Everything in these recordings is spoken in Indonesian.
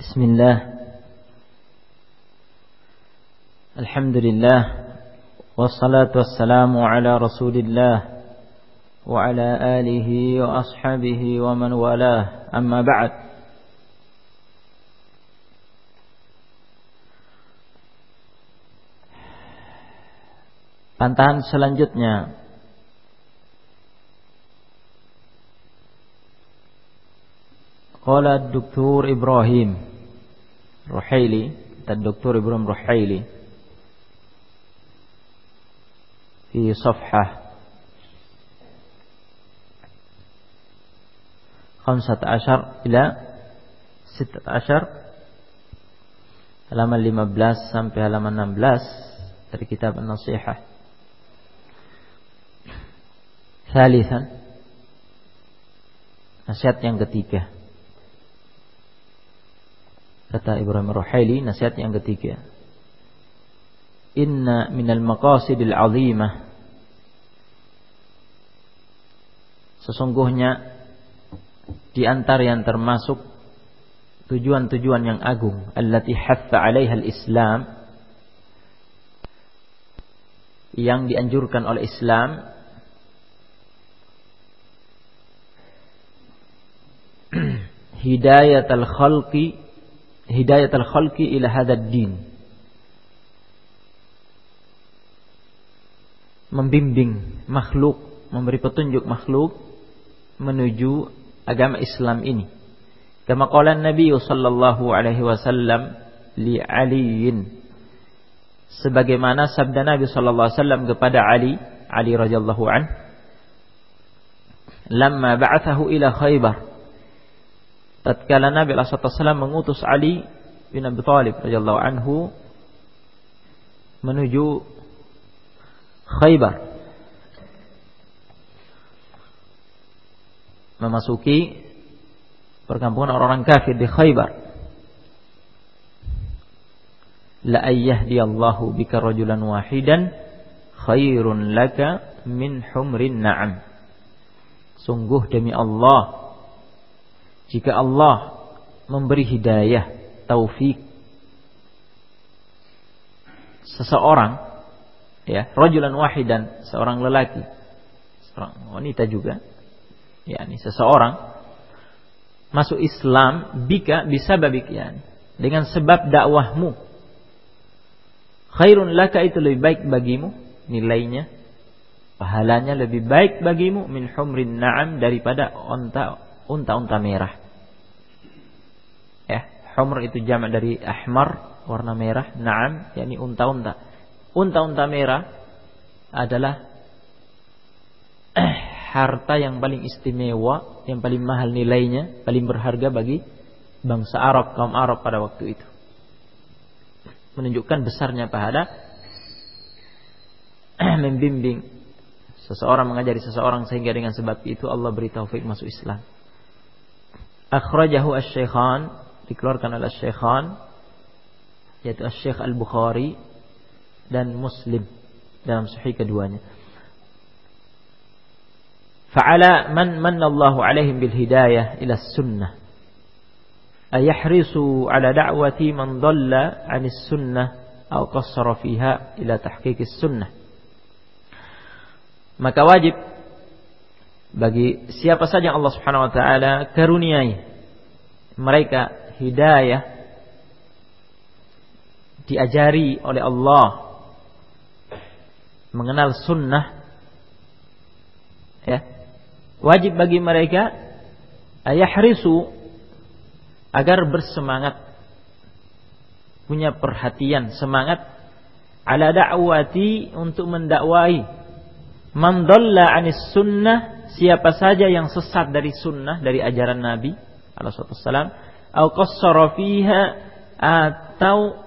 Bismillah. Alhamdulillah. Wassalatu wassalamu ala Rasulillah wa ala alihi wa ashabihi wa man walah. Amma ba'd. Pantahan selanjutnya qala Dr. Ibrahim Ruhaili dan Dr. Ibrahim Ruhaili di صفحة 15 ila 16 halaman 15 sampai halaman 16 dari kitab An-Nasihah. Thalithan, nasihat yang ketiga. Kata Ibrahim Ruhaili, nasihat yang ketiga. Inna minal maqasidil azimah, sesungguhnya di antara yang termasuk tujuan-tujuan yang agung, allati hatha 'alaiha al-Islam, yang dianjurkan oleh Islam, hidayatul khalqi ila hadzal din, membimbing makhluk, memberi petunjuk makhluk menuju agama Islam ini. Kama qala Nabi sallallahu alaihi wasallam li Aliin, sebagaimana sabda Nabi sallallahu alaihi wasallam kepada Ali radhiyallahu an, lamma ba'athahu ila Khaybar, tatkala Nabi sallallahu alaihi wasallam mengutus Ali bin Abi Thalib radhiyallahu anhu menuju Khaybar, memasuki perkampungan orang-orang kafir di Khaybar. La ayyahdiyallahu bika rajulan wahidan khairun laka min humrin na'am. Sungguh demi Allah, jika Allah memberi hidayah, taufik seseorang, ya, rajulan wahidan, seorang lelaki, seorang wanita juga, yakni seseorang masuk Islam bika bisababik, yani dengan sebab dakwahmu, khairun laka, itu lebih baik bagimu, nilainya, pahalanya lebih baik bagimu, min humrin na'am, daripada unta merah. Ya, humr itu jamak dari ahmar, warna merah, na'am yakni unta-unta. Unta-unta merah adalah harta yang paling istimewa, yang paling mahal nilainya, paling berharga bagi bangsa Arab, kaum Arab pada waktu itu. Menunjukkan besarnya pahala membimbing seseorang, mengajari seseorang, sehingga dengan sebab itu Allah beri taufik masuk Islam. Akhrajahu asy-Syaikhan, dikeluarkan oleh asy-Syaikhan, yaitu Asy-Syaikh Al-Bukhari dan Muslim dalam sahih keduanya. Fa'ala man manallahu alaihim bil hidayah ila sunnah ayahrisu ala da'wati man dhalla 'anis sunnah aw qassara fiha ila tahqiqis sunnah. Maka wajib bagi siapa saja Allah Subhanahu wa taala karuniai mereka hidayah, diajari oleh Allah mengenal sunnah, ya, wajib bagi mereka ayahrisu, agar bersemangat, punya perhatian, semangat, ala da'wati, untuk mendakwai, man dhalla 'anis sunnah, siapa saja yang sesat dari sunnah, dari ajaran Nabi alaihi wasallam, au qassara fiha, atau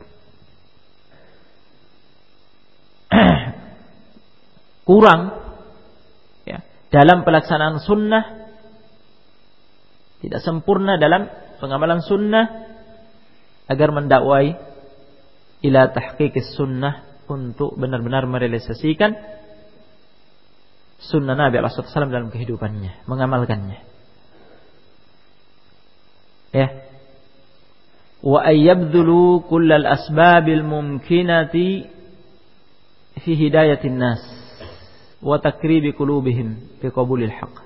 kurang, ya, dalam pelaksanaan sunnah, tidak sempurna dalam pengamalan sunnah, agar mendakwai ila tahqiqis sunnah, untuk benar-benar merealisasikan sunnah Nabi SAW dalam kehidupannya, mengamalkannya. Ya. wa ayyabdhulu kullal asbabil mumkinati fi hidayatin nas wa takribi qulubihim fi qabulil haqq.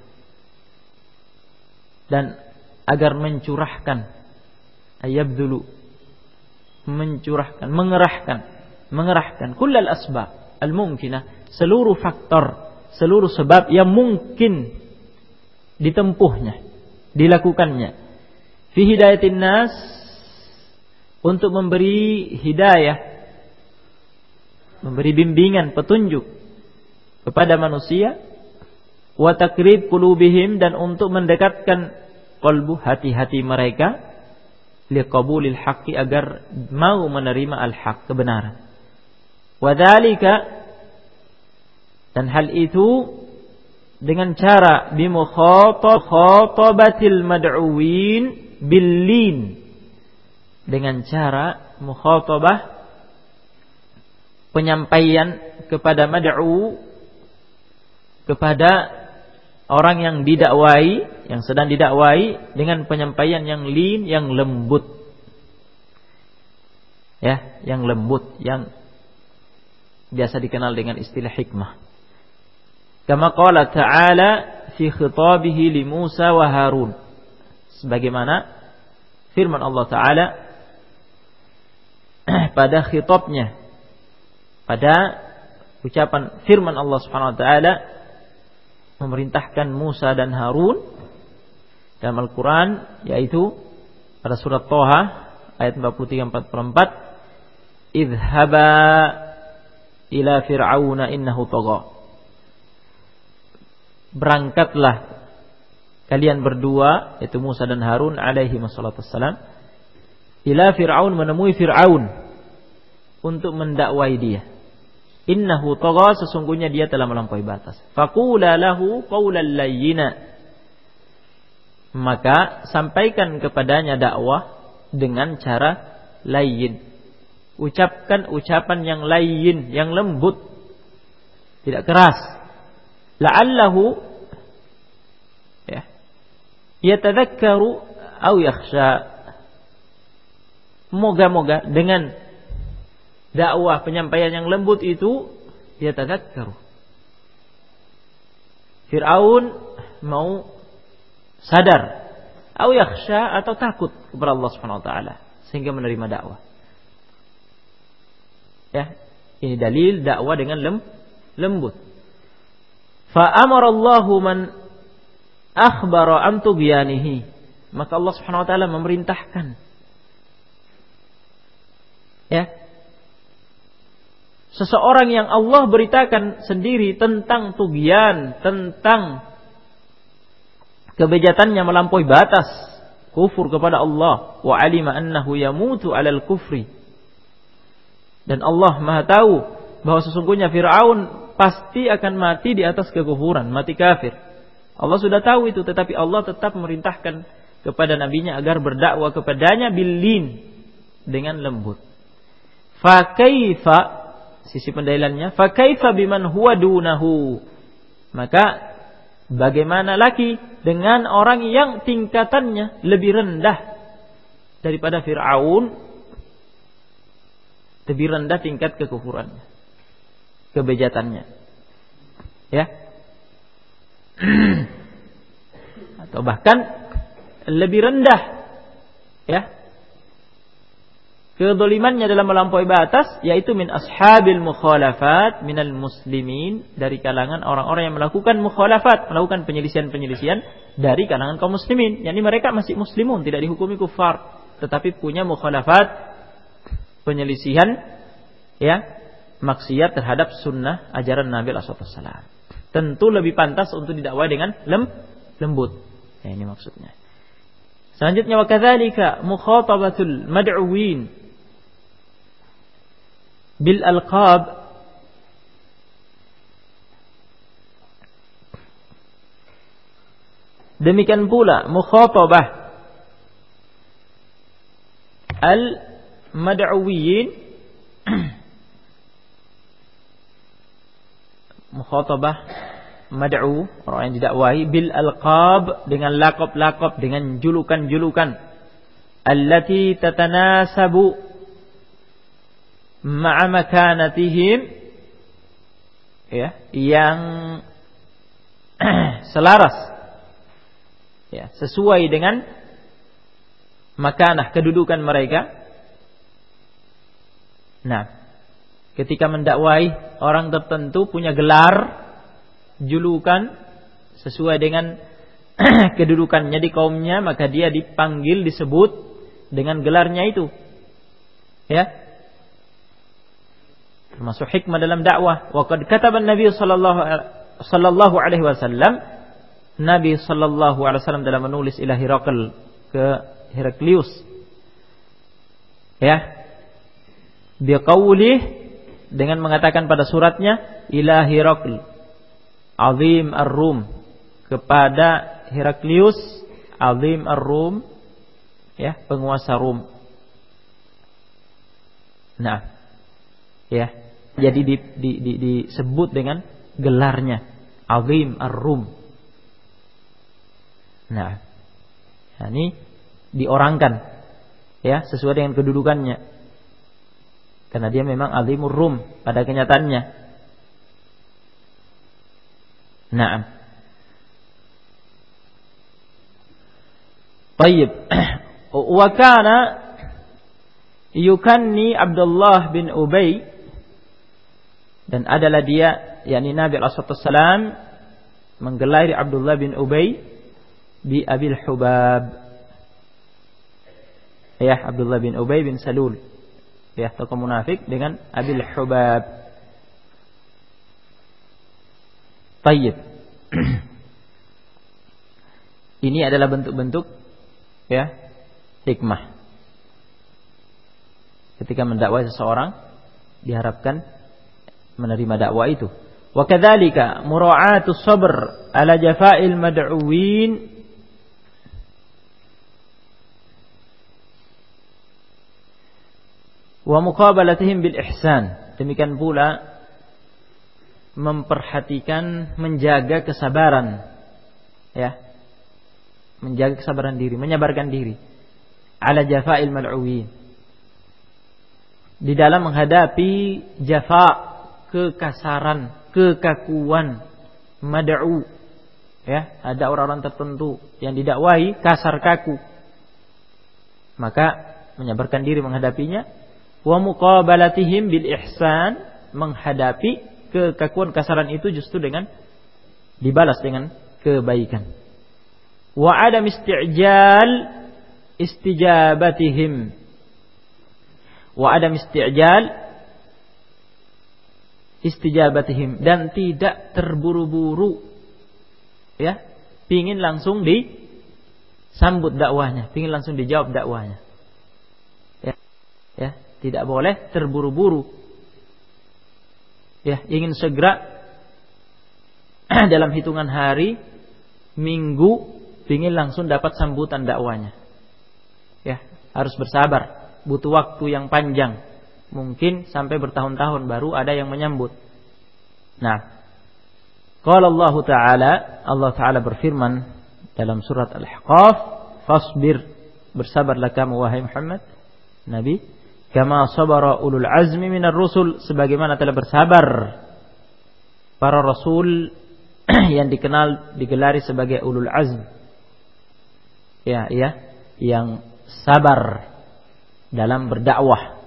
Dan agar mencurahkan, ayyabdhulu, mencurahkan, mengerahkan kullal asbab al mumkinah, seluruh faktor, seluruh sebab yang mungkin ditempuhnya, dilakukannya, fi hidayatin nas, untuk memberi hidayah, memberi bimbingan, petunjuk kepada manusia, wa takrib qulubihim, dan untuk mendekatkan qalbu, hati-hati mereka, liqabulil haqqi, agar mau menerima al-haq, kebenaran. Wa dzalika, dan hal itu dengan cara bimukhatabatil mad'uwin billin, dengan cara mukhatabah, penyampaian kepada mad'u, kepada orang yang didakwai, yang sedang didakwai, dengan penyampaian yang lin, yang lembut. Ya, yang lembut, yang biasa dikenal dengan istilah hikmah. Kama qala ta'ala fi khitabihi li Musa wa Harun, sebagaimana firman Allah Ta'ala pada khitabnya, pada ucapan firman Allah Subhanahu wa taala memerintahkan Musa dan Harun dalam Al-Qur'an, yaitu pada surat Thaha ayat 43-44, idhhaba ila fir'auna innahu tagha, berangkatlah kalian berdua, yaitu Musa dan Harun alaihi wassalatu wassalam, ila Fir'aun, menemui Fir'aun untuk mendakwai dia. Innahu tagha, sesungguhnya dia telah melampaui batas. Faqula lahu qawlan layyina, maka sampaikan kepadanya dakwah dengan cara layyin. Ucapkan ucapan yang layyin, yang lembut, tidak keras. La'allahu yatadzakkaru aw yakhsha, moga-moga dengan dakwah, penyampaian yang lembut itu, yatadzakkaru, Fir'aun mau sadar, aw yakhsha, atau takut kepada Allah Subhanahu wa taala sehingga menerima dakwah. Ya, ini dalil dakwah dengan lembut. Fa amara Allahu man akhbara an tubyanihi, maka Allah Subhanahu wa taala memerintahkan, ya, seseorang yang Allah beritakan sendiri tentang tugyan, tentang kebejatannya melampaui batas, kufur kepada Allah, wa alima annahu yamutu 'alal kufri, dan Allah Maha tahu bahwa sesungguhnya Fir'aun pasti akan mati di atas kekufuran, mati kafir. Allah sudah tahu itu, tetapi Allah tetap memerintahkan kepada nabinya agar berdakwah kepadanya billin, dengan lembut. Fa kaifa, sisi pendalilannya, fa kaifa biman huwa dunahu, maka bagaimana lagi dengan orang yang tingkatannya lebih rendah daripada Fir'aun, lebih rendah tingkat kekufurannya, kebejatannya, ya, atau bahkan lebih rendah, ya, kezalimannya dalam melampaui batas, yaitu min ashabil mukhalafat minal muslimin, dari kalangan orang-orang yang melakukan mukhalafat, melakukan penyelisihan-penyelisihan dari kalangan kaum muslimin, yakni mereka masih muslimun, tidak dihukumi kufar, tetapi punya mukhalafat, penyelisihan, ya, maksiat terhadap sunnah ajaran Nabi sallallahu alaihi wasallam. Tentu lebih pantas untuk didakwai dengan lembut. Ya, ini maksudnya. Selanjutnya, wa kadzalika mukhatabatul mad'uwin bil alqab, demikian pula mukhatabah al mad'uwin, mukhatabah mad'u, orang yang didakwai, bil alqab, dengan lakop-lakop, dengan julukan-julukan. allati tatanasabu ma'a makanatihim, ya, yang selaras, ya, sesuai dengan makanah, kedudukan mereka. Nah, ketika mendakwai orang tertentu punya gelar, julukan sesuai dengan kedudukannya di kaumnya, maka dia dipanggil, disebut dengan gelarnya itu. Ya. Termasuk hikmah dalam dakwah. Wa qad kataba Nabi sallallahu alaihi wasallam, Nabi sallallahu alaihi wasallam dalam menulis ila Herakl, ke Heraklius. Ya. Biqaulih, dengan mengatakan pada suratnya, ila Herakl azim ar-Rum, kepada Heraklius azim ar-Rum, ya, penguasa Rum. Nah, ya, jadi disebut dengan gelarnya azim ar-Rum. Nah, ini diorangkan, ya, sesuai dengan kedudukannya, karena dia memang azimur Rum pada kenyataannya. Nah, baik. Wa kana yukanni Abdullah bin Ubay, dan adalah dia, yakni Nabi SAW menggelari Abdullah bin Ubay bi Abil Hubab. Ya, Abdullah bin Ubay bin Salul, ya, tokoh munafik, dengan Abil Hubab. Tayyib. Ini adalah bentuk-bentuk, ya, hikmah. Ketika mendakwai seseorang, diharapkan menerima dakwah itu. Wa kadzalika mura'atu sabr ala jafa'il mad'uwin wa muqabalatihim bil ihsan. Demikian pula memperhatikan, menjaga kesabaran, ya, menjaga kesabaran diri, menyabarkan diri ala jafa'il mad'uwin, di dalam menghadapi jafa, kekasaran, kekakuan mad'u, ya, ada orang-orang tertentu yang didakwahi kasar, kaku, maka menyabarkan diri menghadapinya. Wa muqabalatihim bil ihsan, menghadapi kekakuan, kasaran itu justru dengan dibalas dengan kebaikan. Wa adam istijabatihim, wa adam istijabatihim, dan tidak terburu-buru, ya, pingin langsung disambut dakwahnya, pingin langsung dijawab dakwahnya, ya, ya, tidak boleh terburu-buru, ya, ingin segera dalam hitungan hari, minggu, pingin langsung dapat sambutan dakwahnya, ya, harus bersabar, butuh waktu yang panjang, mungkin sampai bertahun-tahun baru ada yang menyambut. Nah, qala Allah Ta'ala berfirman dalam surat Al-Ahqaf, fasbir, bersabarlah kamu wahai Muhammad Nabi, kama sabara ulul azmi minar rusul, sebagaimana telah bersabar para rasul yang digelari sebagai ulul azm, ya, ya, yang sabar dalam berdakwah.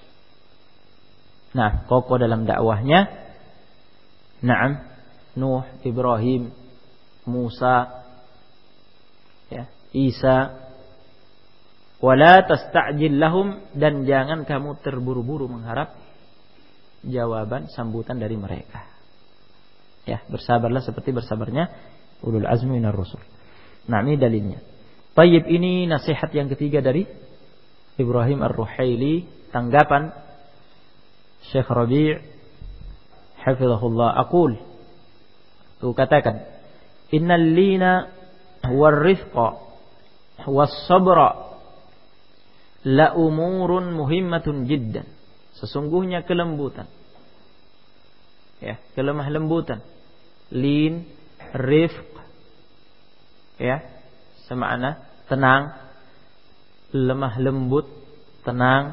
Nah, kokoh dalam dakwahnya. Naam, Nuh, Ibrahim, Musa, ya, Isa. Wala tasta'jil lahum, dan jangan kamu terburu-buru mengharap jawaban, sambutan dari mereka. Ya, bersabarlah seperti bersabarnya ulul azmi minar rusul. Nah, ini dalilnya. Tayyib, ini nasihat yang ketiga dari Ibrahim Ar-Ruhaili, tanggapan Syekh Rabi' hafizahullah. Aqul, aku katakan, innal lina war rifqa was sabra la umurun muhimmatun jiddan. Sesungguhnya kelembutan, ya, kelemah lembutan, lin, rifq, ya, semakna tenang, lemah lembut, tenang,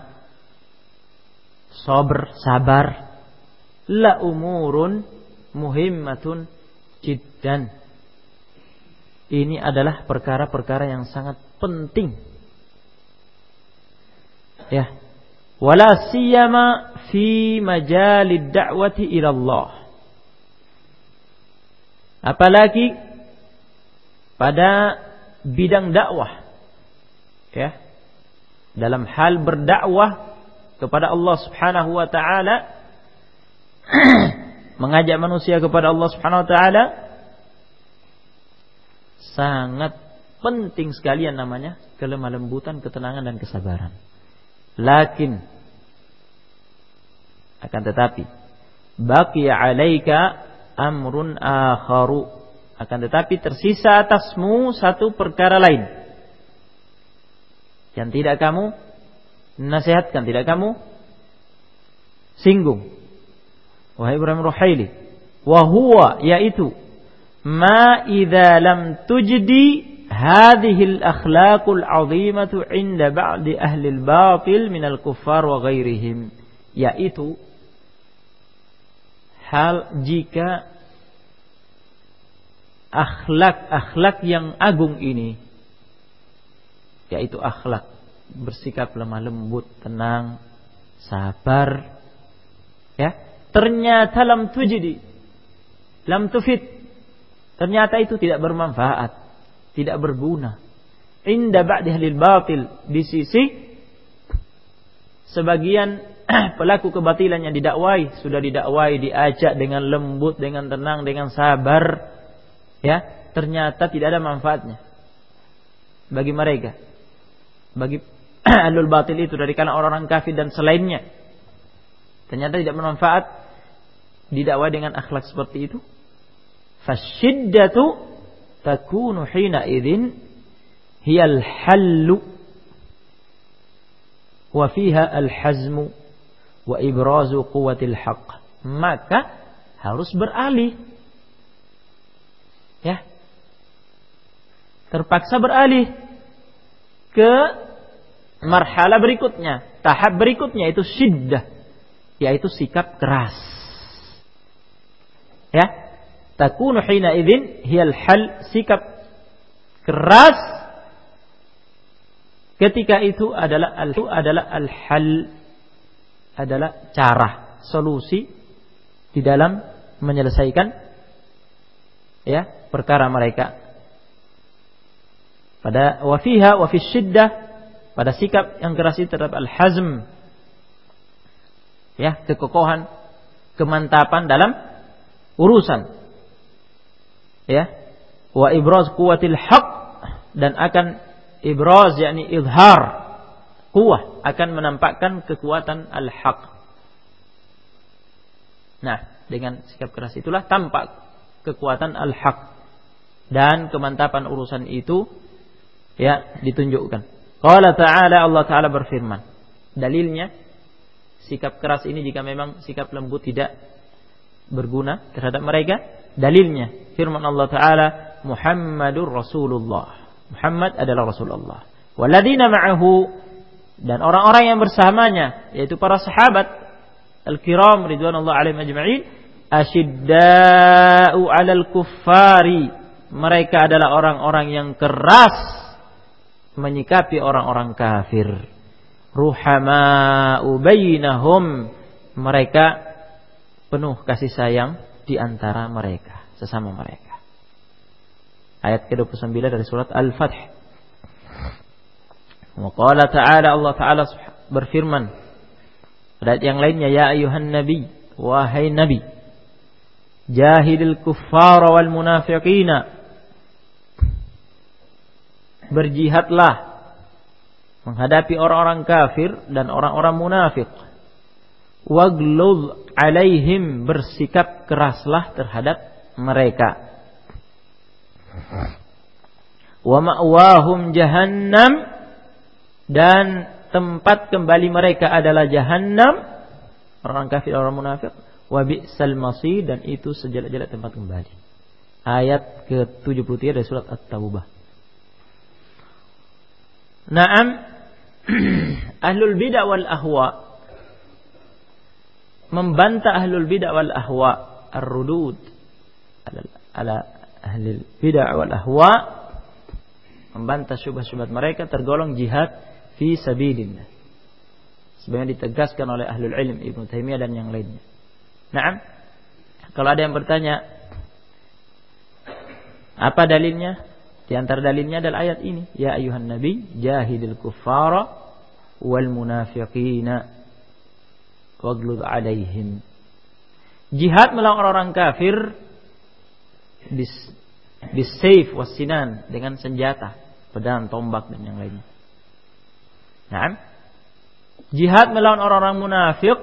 sabar, la umurun muhimmatun jiddan. Ini adalah perkara-perkara yang sangat penting. Ya. Wala siyama fi majalid da'wati ila Allah. Apalagi pada bidang dakwah. Ya. Dalam hal berdakwah kepada Allah Subhanahu wa taala, mengajak manusia kepada Allah Subhanahu wa taala, sangat penting sekali yang namanya kelemah lembutan, ketenangan dan kesabaran. Lakin akan tetapi baqiya 'alaika amrun akharu, akan tetapi tersisa atasmu satu perkara lain yang tidak kamu nasihatkan, tidak kamu singgung, wahai Ibrahim Ruhaili, wa huwa, yaitu ma idza lam tujdi hadhihi al-akhlaqul 'azimatu 'inda ba'di ahli al-batil min al-kuffar wa ghairihim, yaitu hal jika akhlak yang agung ini, yaitu akhlak bersikap lemah lembut, tenang, sabar, ya, ternyata lam tujdi, lam tufid, ternyata itu tidak bermanfaat, tidak berguna. Inda ba'di ahlil batil, di sisi sebagian pelaku kebatilan yang didakwai, sudah didakwai, diajak dengan lembut, dengan tenang, dengan sabar, ya, ternyata tidak ada manfaatnya bagi mereka, bagi ahlul batil itu dari kalangan orang-orang kafir dan selainnya. Ternyata tidak bermanfaat didakwai dengan akhlak seperti itu. Fasyiddatu takunu hina idzin hiyal hallu wa fiha al-hazmu wa ibrazu quwwatil haqq. Maka harus beralih, ya, terpaksa beralih ke marhalah berikutnya, tahap berikutnya, itu syiddah, yaitu sikap keras. Ya, takunu hina idzin hiyal hal, sikap keras ketika itu adalah al-hal, adalah cara, solusi di dalam menyelesaikan, ya, perkara mereka. Pada wafiha wa fi syiddah, pada sikap yang keras itu terdapat al-hazm, ya, kekokohan, kemantapan dalam urusan, ya, wa ibraz quwwatil haqq, dan akan ibraz yakni izhar quwwah, akan menampakkan kekuatan al-haq. Nah, dengan sikap keras itulah tampak kekuatan al-haq dan kemantapan urusan itu, ya, ditunjukkan. Qala ta'ala, Allah Ta'ala berfirman, dalilnya sikap keras ini jika memang sikap lembut tidak berguna terhadap mereka, dalilnya firman Allah Ta'ala, Muhammadur Rasulullah, Muhammad adalah Rasulullah, walladzina ma'ahu, dan orang-orang yang bersamanya, yaitu para sahabat al-kiram ridwanullah alaihim ajma'in, asyidda'u 'alal kuffari, mereka adalah orang-orang yang keras menyikapi orang-orang kafir. Ruhama'u bainahum, mereka penuh kasih sayang di antara mereka, sesama mereka. Ayat ke-29 dari surat Al-Fath. Wa qala ta'ala, Allah Ta'ala berfirman pada ayat yang lainnya, ya ayuhan nabi, wahai nabi, jahidil kuffara wal munafiqina, berjihadlah menghadapi orang-orang kafir dan orang-orang munafik. Wagluz alaihim, bersikap keraslah terhadap mereka. Wa ma'wahum jahannam, dan tempat kembali mereka adalah jahannam, orang kafir, orang munafik. Wa bi'sal masir, dan itu sejelek-jelek tempat kembali. Ayat ke-73 dari surat At-Taubah. Naam, Ahlul bid'ah wal ahwa, membantah ahlul bid'ah wal ahwa, ar-rudud ala ahlul bid'ah wal ahwa, membantah syubhat-syubhat mereka tergolong jihad fi sabilillah. Sebagaimana ditegaskan oleh ahlul ilm Ibnu Taimiyah dan yang lainnya. Naam. Kalau ada yang bertanya, apa dalilnya? Di antara dalilnya adalah ayat ini, ya ayuhan nabi jahidil kuffara wal munafiqina waghlud alaihim. Jihad melawan orang kafir bisayf wassinan, dengan senjata, pedang, tombak dan yang lainnya. Naam. Jihad melawan orang-orang munafik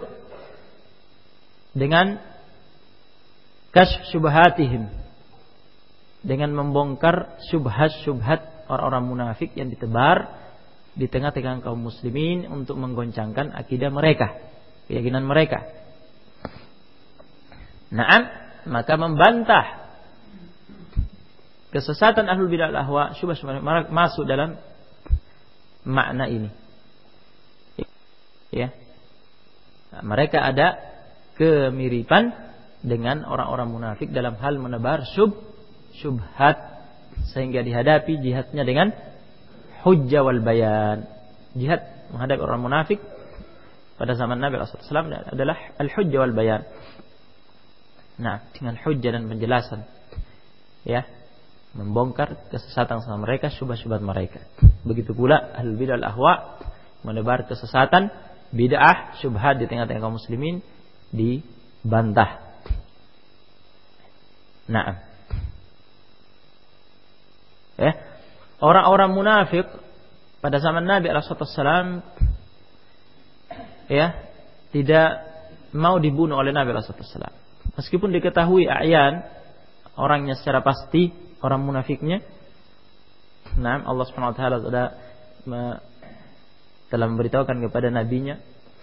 dengan kasyf syubhatihim, dengan membongkar syubhat-syubhat orang-orang munafik yang ditebar di tengah-tengah kaum muslimin untuk menggoncangkan akidah mereka, keyakinan mereka. Naam, maka membantah kesesatan ahlul bidah wal ahwa, syubhat masuk dalam makna ini. Ya. Nah, mereka ada kemiripan dengan orang-orang munafik dalam hal menebar syubhat, sehingga dihadapi jihadnya dengan hujjah wal bayan. Jihad menghadapi orang munafik pada zaman Nabi SAW adalah al-hujjah wal bayan. Nah, dengan hujjah dan penjelasan, ya, membongkar kesesatan sama mereka, syubhat-syubhat mereka. Begitu pula ahlul bidah wal ahwa menebar kesesatan, bid'ah, syubhat di tengah-tengah kaum muslimin dibantah. Nah, ya, orang-orang munafik pada zaman Nabi SAW, ya, tidak mau dibunuh oleh Nabi SAW. Meskipun diketahui a'yan orangnya secara pasti, orang munafiknya. Nah, Allah Subhanahu wa taala telah memberitahukan kepada nabinya,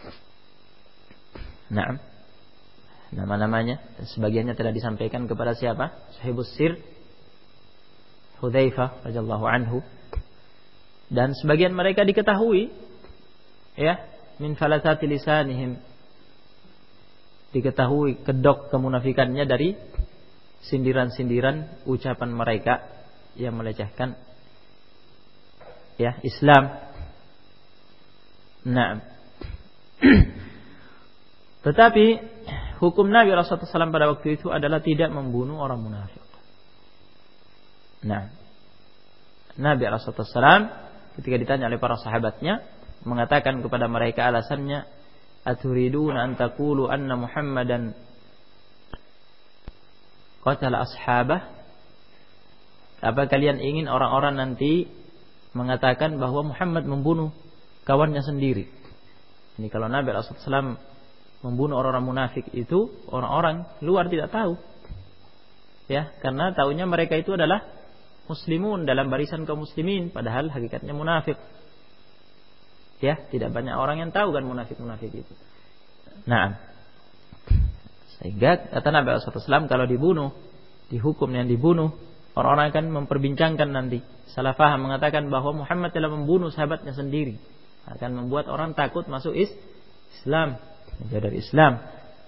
nah, nama-namanya, sebagiannya telah disampaikan kepada siapa? Sahibus sir Hudzaifah radhiyallahu anhu, dan sebagian mereka diketahui, ya, min falasati lisanihim, diketahui kedok kemunafikannya dari sindiran-sindiran ucapan mereka yang melecehkan, ya, Islam. Nah, tetapi hukum Nabi SAW pada waktu itu adalah tidak membunuh orang munafik. Nah, Nabi SAW ketika ditanya oleh para sahabatnya, mengatakan kepada mereka alasannya, aturiduna an taqulu anna Muhammadan qatala ashabah? Apa kalian ingin orang-orang nanti mengatakan bahwa Muhammad membunuh kawannya sendiri? Ini kalau Nabi SAW membunuh orang-orang munafik itu, orang-orang luar tidak tahu, ya, karena taunya mereka itu adalah muslimun, dalam barisan kaum muslimin, padahal hakikatnya munafik. Ya, tidak banyak orang yang tahu kan munafik-munafik itu. Nah, sehingga kata Nabi SAW, kalau dibunuh, dihukum yang dibunuh, orang-orang akan memperbincangkan nanti, salah faham, mengatakan bahwa Muhammad telah membunuh sahabatnya sendiri, akan membuat orang takut masuk Islam, menjauh dari Islam.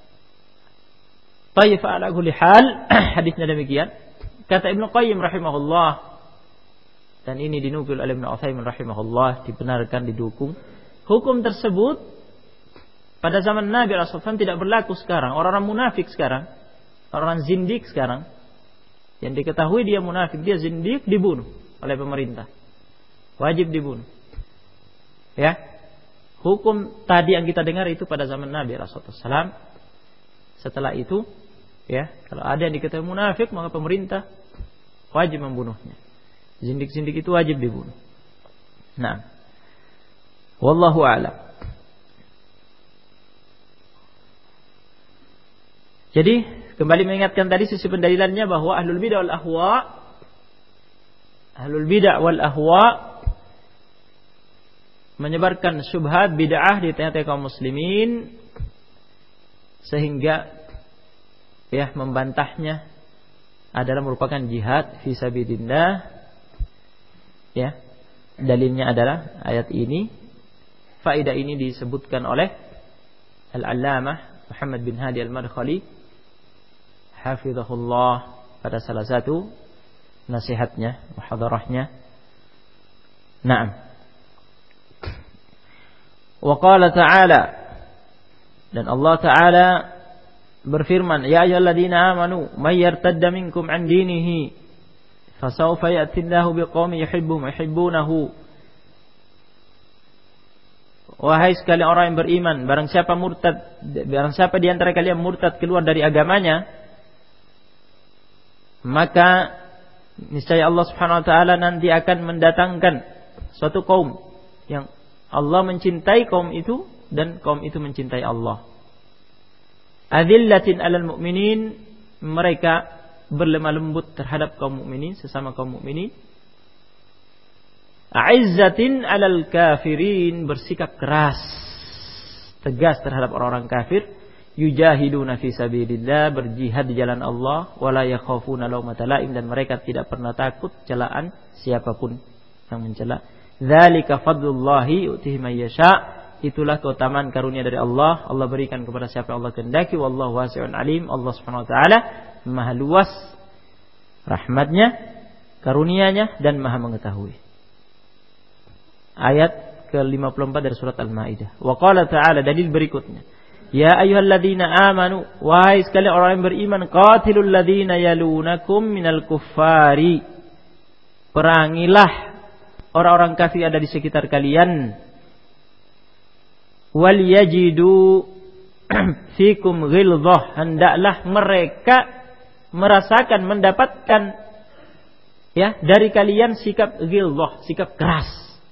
Tayyib ala kulli hal, hadisnya demikian. Kata Ibnu Qayyim rahimahullah, dan ini dinukil oleh Ibnu Utsaimin rahimahullah, dibenarkan, didukung. Hukum tersebut pada zaman Nabi SAW tidak berlaku sekarang. Orang-orang munafik sekarang, orang-orang zindik sekarang, yang diketahui dia munafik, dia zindik, dibunuh oleh pemerintah. Wajib dibunuh. Ya, hukum tadi yang kita dengar itu pada zaman Nabi SAW. Setelah itu, ya, kalau ada yang diketahui munafik, maka pemerintah wajib membunuhnya. Zindik-zindik itu wajib dibunuh. Nah, wallahu a'lam. Jadi kembali mengingatkan tadi sisi pendalilannya bahwa ahlul bidah wal ahwa menyebarkan syubhat bid'ah di tengah-tengah kaum muslimin, sehingga, ya, membantahnya adalah merupakan jihad fi sabilillah. Ya, dalilnya adalah ayat ini, Faedah ini disebutkan oleh Al-Allamah Muhammad bin Hadi Al-Madkhali hafizahullah pada salah satu nasihatnya, muhadarahnya. Naam. Wa qala ta'ala, dan Allah Ta'ala berfirman, ya ayyuhalladzina amanu may yartadda minkum an dinihi fasawfa ya'ti Allahu biqaumin yuhibbuhum wa yuhibbunahu. Wahai sekalian orang yang beriman, barang siapa di antara kalian murtad keluar dari agamanya, maka niscaya Allah Subhanahu wa taala nanti akan mendatangkan suatu kaum yang Allah mencintai kaum itu dan kaum itu mencintai Allah. Adillatin 'alal mu'minin, mereka berlemah lembut terhadap kaum mukminin, sesama kaum mukminin. A'izzatin 'alal kafirin, bersikap keras, tegas terhadap orang-orang kafir. Yujahiduna fi sabilillah, berjihad di jalan Allah. Wala yakhafuna laumata laim, dan mereka tidak pernah takut celaan siapapun yang mencela. Dzalika fadlullahi yu'tihi may yasha, itulah keutamaan karunia dari Allah. Allah berikan kepada siapa Allah kehendaki. Wallahu wasi'un alim, Allah Subhanahu wa taala Maha luas rahmatnya, karunianya, dan Maha mengetahui. Ayat ke-54 dari surat Al-Maidah. Wa qala ta'ala, dalil berikutnya, ya ayyuhalladzina amanu, wahai sekalian orang yang beriman, qatilul ladzina yalunakum minal kuffari, perangilah orang-orang kafir ada di sekitar kalian. Wal yajidu fikum ghilzah, hendaklah mereka merasakan, mendapatkan ya dari kalian sikap ghilzah, sikap keras.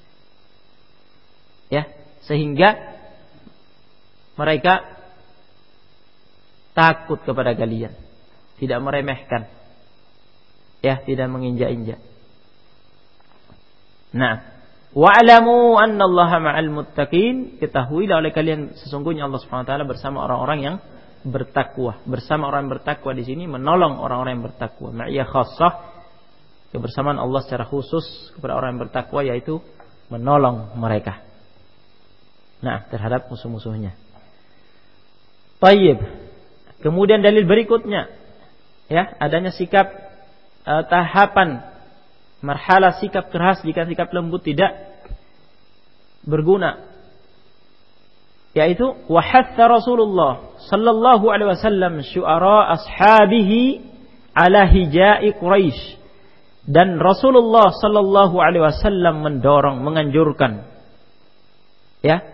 Ya, sehingga mereka takut kepada kalian, tidak meremehkan, ya, tidak menginjak-injak. Nah, wa'lamu annallaha ma'al muttaqin, ketahuilah oleh kalian sesungguhnya Allah Subhanahu wa taala bersama orang-orang yang bertakwa. Bersama orang yang bertakwa di sini menolong orang-orang yang bertakwa. Ma'iyah khassah, kebersamaan Allah secara khusus kepada orang yang bertakwa, yaitu menolong mereka. Nah, terhadap musuh-musuhnya. Tayyib. Kemudian dalil berikutnya, ya, adanya sikap tahapan marhalah sikap keras jika sikap lembut tidak berguna, yaitu wahatha Rasulullah sallallahu alaihi wasallam syu'ara ashabihi ala hijai Quraisy, dan Rasulullah sallallahu alaihi wasallam mendorong, menganjurkan, ya,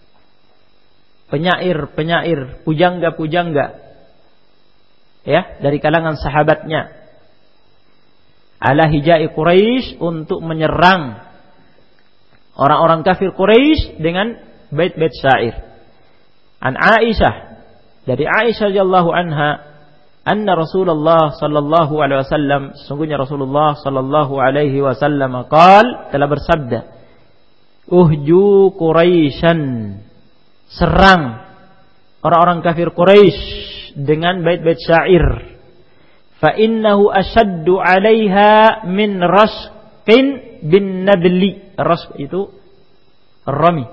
penyair-penyair, pujangga-pujangga, ya, dari kalangan sahabatnya, ala hijai Quraisy, untuk menyerang orang-orang kafir Quraisy dengan bait-bait syair. An Aisyah, dari Aisyah radhiyallahu anha, anna Rasulullah sallallahu alaihi wasallam, sesungguhnya Rasulullah sallallahu alaihi wasallam telah bersabda, uhju Quraisyan, serang orang-orang kafir Quraisy dengan bait-bait syair. Fa innahu ashaddu 'alaiha min rashqin bin nabli. Rashq itu rami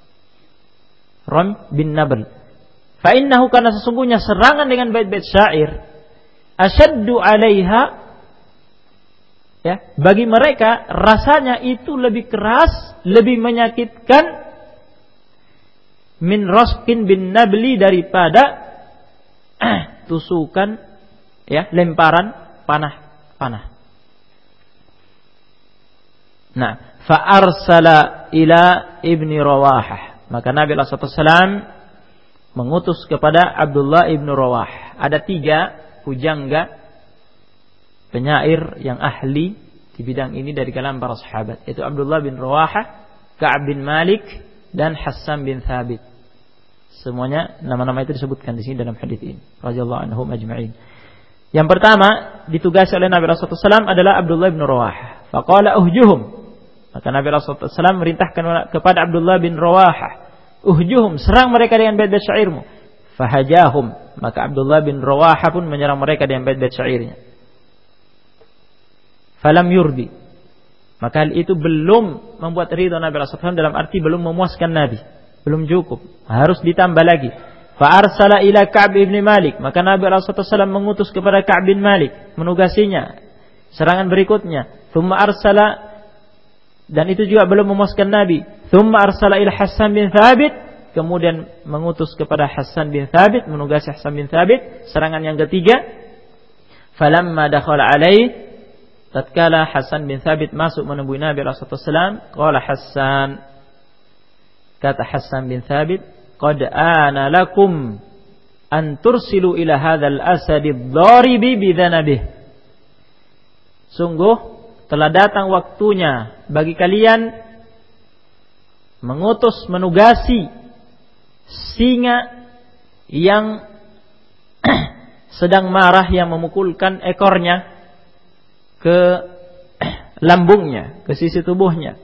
bin nabl. Fa innahu, karena sesungguhnya serangan dengan bait-bait syair, ashaddu 'alaiha, ya, bagi mereka rasanya itu lebih keras, lebih menyakitkan, min rashqin bin nabli, daripada tusukan, ya, lemparan panah. Nah, fa arsala ila ibni Rawahah, maka Nabi sallallahu alaihi wasallam mengutus kepada Abdullah ibn Rawah. Ada 3 pujangga penyair yang ahli di bidang ini dari kalangan para sahabat, yaitu Abdullah bin Rawahah, Ka'ab bin Malik, dan Hassan bin Thabit. Semuanya nama-nama itu disebutkan di sini dalam hadis ini, radhiyallahu anhum ajma'in. Yang pertama ditugasi oleh Nabi sallallahu alaihi wasallam adalah Abdullah bin Rawahah. Faqala uhjuhum, maka Nabi sallallahu alaihi wasallam merintahkan kepada Abdullah bin Rawahah, uhjuhum, serang mereka dengan bait-bait syairmu. Fahajahum, maka Abdullah bin Rawahah pun menyerang mereka dengan bait-bait syairnya. Falam yurdi, Maka hal itu belum membuat ridha Nabi SAW, dalam arti belum memuaskan Nabi. Belum cukup, harus ditambah lagi. Fa'arsala ila Ka'b ibn Malik, maka Nabi SAW mengutus kepada Ka'b bin Malik, menugasinya serangan berikutnya. Thumma arsala, dan itu juga belum memuaskan Nabi. Thumma arsala ila Hassan bin Thabit, kemudian mengutus kepada Hassan bin Thabit, menugasi Hassan bin Thabit, serangan yang ketiga. Falamma dakhala alaih, tatkala Hassan bin Thabit masuk menemui Nabi SAW, qala Hassan, kata Hassan bin Thabit, qad ana lakum an tursilu ila hadzal asadi ad-daribi bidhanabih. Sungguh telah datang waktunya bagi kalian mengutus, menugasi singa yang sedang marah, yang memukulkan ekornya ke lambungnya, ke sisi tubuhnya.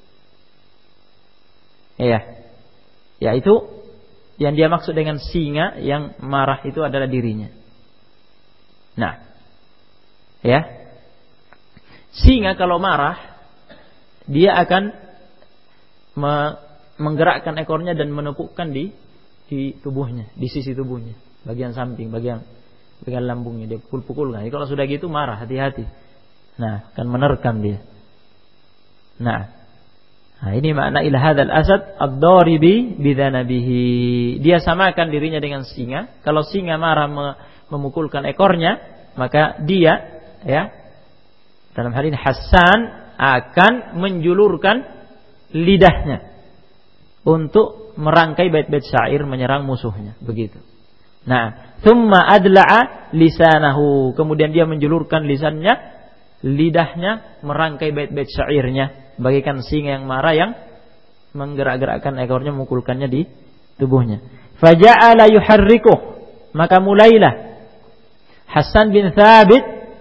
Iya. Yaitu yang dia maksud dengan singa yang marah itu adalah dirinya. Nah, ya. Singa kalau marah, dia akan menggerakkan ekornya dan menepukkan di tubuhnya, di sisi tubuhnya, bagian samping, bagian lambungnya dia pukul-pukulkan. Jadi kalau sudah gitu marah, hati-hati. Nah, akan menerkam dia. Nah, ini makna ila hadzal asad ad-daribi bidzanabihi. Dia samakan dirinya dengan singa. Kalau singa marah memukulkan ekornya, maka dia, ya, dalam hal ini Hassan akan menjulurkan lidahnya untuk merangkai bait-bait syair menyerang musuhnya, begitu. Nah, thumma adla'a lisanahu, kemudian dia menjulurkan lisannya, lidahnya merangkai bait-bait syairnya, bagaikan singa yang marah yang menggerak-gerakkan ekornya, memukulkannya di tubuhnya. Faja'ala yuharrikuh, maka mulailah Hassan bin Thabit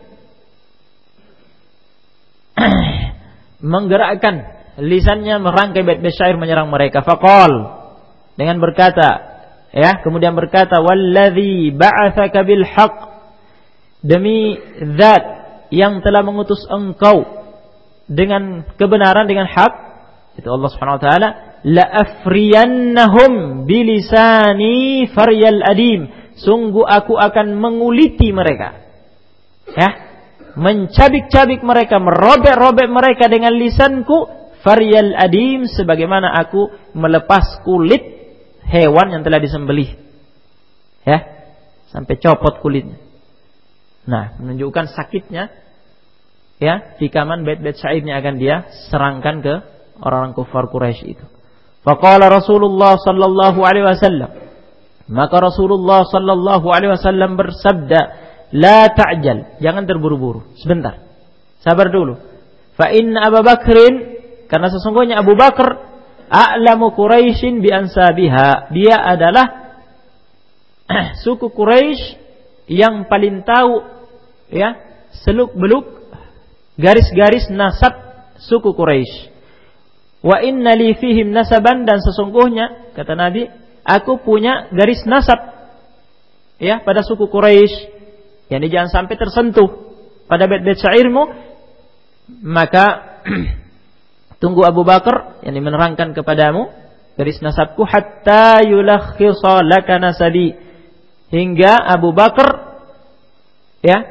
menggerakkan lisannya, merangkai bait-bait syair menyerang mereka. Faqal, dengan berkata, ya, kemudian berkata, wallazi ba'atsaka bil haqq, demi zat yang telah mengutus engkau dengan kebenaran, dengan hak, itu Allah Subhanahu wa taala, la afriyannahum bilisani faryal adim, sungguh aku akan menguliti mereka, ya, mencabik-cabik mereka, merobek-robek mereka dengan lisanku, faryal adim, sebagaimana aku melepas kulit hewan yang telah disembelih, ya, sampai copot kulitnya. Nah, menunjukkan sakitnya, ya, tikaman bait-bait syairnya akan dia serangkan ke orang-orang kufar Quraisy itu. Faqala Rasulullah sallallahu alaihi wasallam, maka Rasulullah sallallahu alaihi wasallam bersabda, la ta'jal, jangan terburu-buru, sebentar, sabar dulu. Fa inna Abu Bakrin, karena sesungguhnya Abu Bakar, a'lamu Quraisyin bi ansabiha, dia adalah suku Quraisy yang paling tahu, ya, seluk-beluk garis-garis nasab suku Quraisy. Wa inna li fihim nasaban, dan sesungguhnya kata Nabi, aku punya garis nasab, ya, pada suku Quraisy. Yani jangan sampai tersentuh pada bait-bait syairmu. Maka tunggu Abu Bakar, yani menerangkan kepadamu garis nasabku, hatta yulakhisa laka nasabi, hingga Abu Bakar, ya,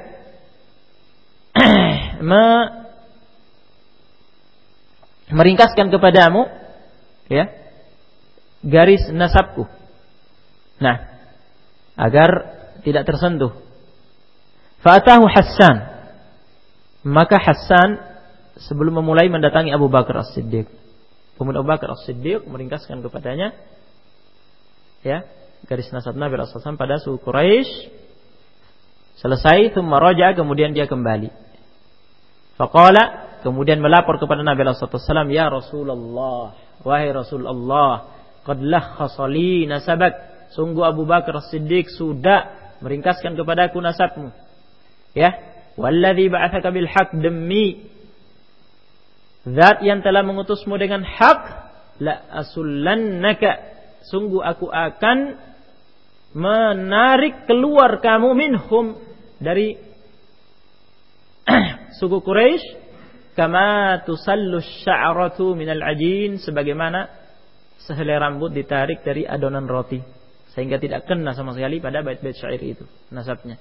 meringkaskan kepadamu, ya, garis nasabku. Nah, agar tidak tersentuh. Fa'atahu Hassan, maka Hassan sebelum memulai mendatangi Abu Bakar As-Siddiq, kemudian Abu Bakar As-Siddiq meringkaskan kepadanya, ya, garis nasab Nabi SAW pada suku Quraisy. Selesai, thumma raja, kemudian dia kembali. Faqala, kemudian melapor kepada Nabi SAW, ya Rasulullah, wahai Rasulullah, qad lakhasa li nasabak, sungguh Abu Bakar As-Siddiq sudah meringkaskan kepadaku nasabmu, ya, walladzi ba'atsaka bil haqq, demi zat yang telah mengutusmu dengan hak, la asullannaka, sungguh aku akan menarik keluar kamu minhum, dari suku Quraisy, kama tusallu sya'ratu minal ajin, sebagaimana sehelai rambut ditarik dari adonan roti sehingga tidak kena sama sekali pada bait-bait syair itu nasabnya.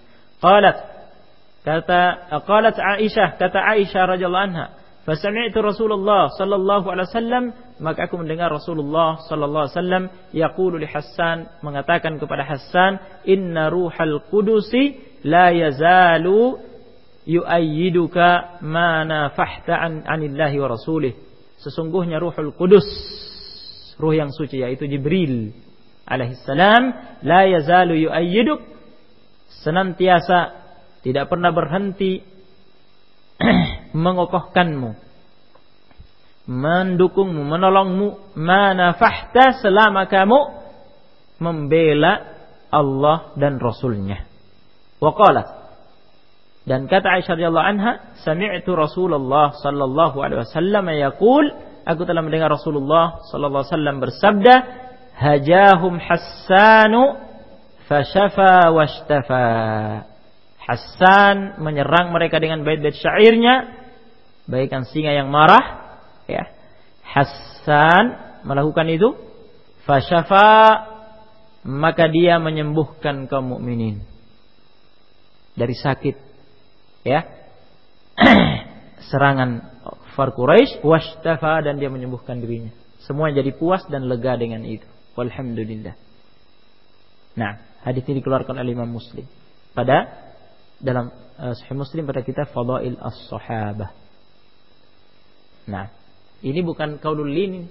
Qalat Aisyah, kata Aisyah radhiyallahu anha, fasami'tu Rasulullah sallallahu alaihi wasallam, maka aku mendengar Rasulullah sallallahu alaihi wasallam yaqulu li Hassan, mengatakan kepada Hassan, inna ruhal qudusi la yazalu yu'ayyiduka ma nafahta anillahi wa rasulih. Sesungguhnya Ruhul Qudus, ruh yang suci, yaitu Jibril alaihissalam, la yazalu yu'ayyiduk, senantiasa tidak pernah berhenti mengokohkanmu, mendukungmu, menolongmu, manafahta, selama kamu membela Allah dan Rasulnya. Wa qalat, dan kata Aisyah radhiyallahu anha, sami'tu Rasulullah sallallahu alaihi wasallam yaqul, aku telah mendengar Rasulullah sallallahu alaihi wasallam bersabda, hajahum Hassanu fashafa washtafa. Hassan menyerang mereka dengan bait-bait syairnya, bagaikan singa yang marah, ya. Hassan melakukan itu, fashafa, maka dia menyembuhkan kaum mukminin dari sakit, ya, serangan kufar Quraisy, washtafa, dan dia menyembuhkan dirinya. Semua jadi puas dan lega dengan itu. Walhamdulillah. Nah, hadis ini dikeluarkan oleh Imam Muslim pada dalam Sahih Muslim pada kitab Fadail As-Sahabah. Nah, ini bukan qaulul lin,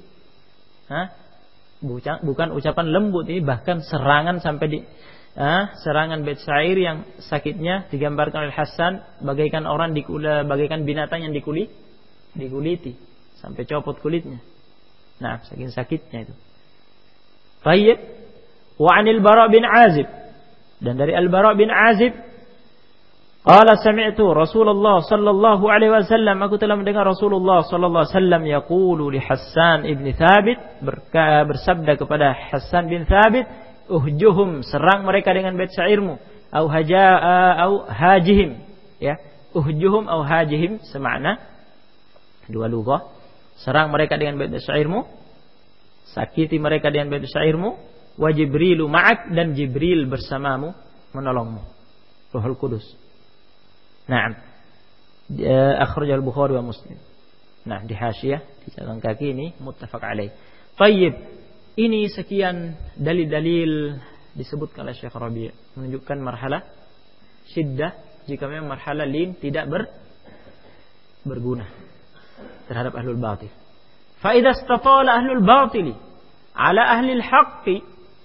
bukan ucapan lembut, ini bahkan serangan sampai di serangan bait syair yang sakitnya digambarkan oleh Hasan bagaikan orang bagaikan binatang yang diguliti sampai copot kulitnya. Nah, saking sakitnya itu. Baik. Wa 'anil Bara bin Azib, dan dari Al-Bara bin Azib, qala sami'tu Rasulullah sallallahu alaihi wasallam, aku telah mendengar Rasulullah sallallahu alaihi wasallam yaqulu li Hassan ibn Thabit, bersabda kepada Hassan bin Thabit, uhjuhum, serang mereka dengan bait syairmu, au hajihim, ya, uhjuhum au hajihim semakna, dua lughah, serang mereka dengan bait syairmu, sakiti mereka dengan bait syairmu, wa Jibrilu ma'ak, dan Jibril bersamamu menolongmu, Ruhul Qudus. Nah, akhrajal Bukhari wa Muslim. Nah, di hasyiah, di catatan kaki ini muttafaq alaih. Tayyib, ini sekian dalil-dalil disebutkan oleh Syekh Rabi' menunjukkan marhalah syiddah jika memang marhalah lin tidak berguna terhadap ahlul batil. Fa idza istatala ahlul batil ala ahli al-haqqi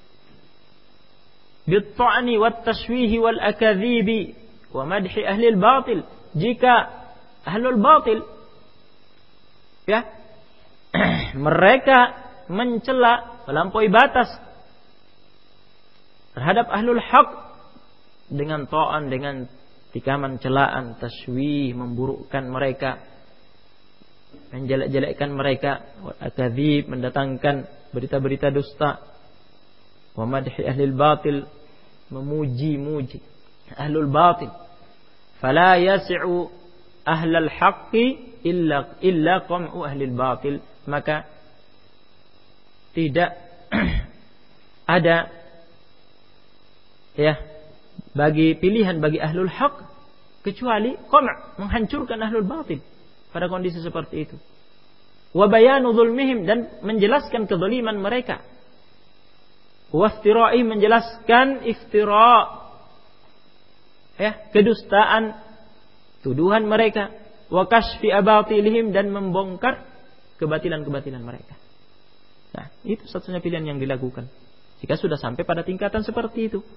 bit-ta'ni wat-tashwih wal-akadhib wa madhi ahli al-batil, jika ahlul batil, ya, mereka mencela, melampaui batas terhadap ahlul haq dengan ta'an, dengan tikaman, celaan, tasywih, memburukkan mereka, menjelek-jelekkan mereka, akadzib, mendatangkan berita-berita dusta, wa madhi ahlil batil, memuji-muji ahlul batil, fala yasi'u ahlal haqqi illa qam'u ahlil batil, maka tidak ada, ya, bagi pilihan bagi ahlul haq kecuali qam', menghancurkan ahlul batil pada kondisi seperti itu. Wa bayanu zulmihim, dan menjelaskan kezaliman mereka. Wa iftira'i, menjelaskan iftira', ya, kedustaan, tuduhan mereka. Wa kashfi abatilihim, dan membongkar kebatilan-kebatilan mereka. Nah, itu satu-satunya pilihan yang dilakukan jika sudah sampai pada tingkatan seperti itu.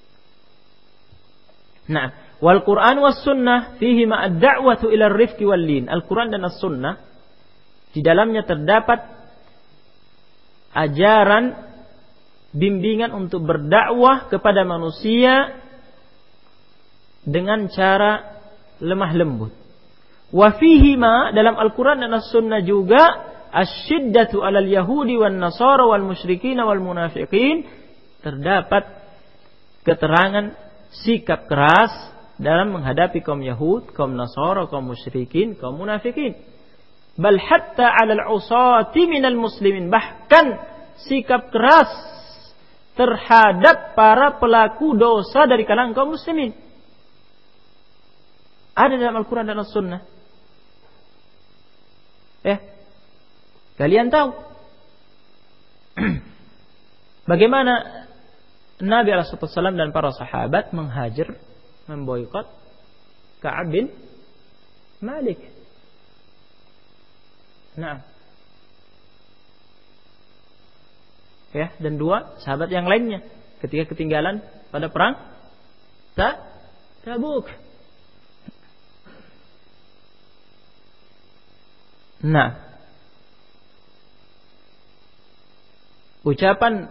Nah, wal Qur'an was sunnah fihi ma ad-da'watu ila ar-rifqi wal lin. Al-Qur'an dan as-sunnah di dalamnya terdapat ajaran, bimbingan untuk berdakwah kepada manusia dengan cara lemah lembut. Wa fihi ma, dalam Al-Qur'an dan as-sunnah juga, asyiddatu 'alal yahudi wan nasara wal musyrikin wal munafiqin, terdapat keterangan sikap keras dalam menghadapi kaum Yahud, kaum Nasara, kaum musyrikin, kaum munafikin. bal hatta 'alal 'usati minal muslimin, bahkan sikap keras terhadap para pelaku dosa dari kalangan kaum muslimin. Ada dalam Al-Quran dan As-Sunnah. Kalian tahu bagaimana Nabi SAW dan para sahabat menghajar, memboikot Ka'ab bin Malik. Nah, dan 2 sahabat yang lainnya ketika ketinggalan pada perang Tabuk. Nah, ucapan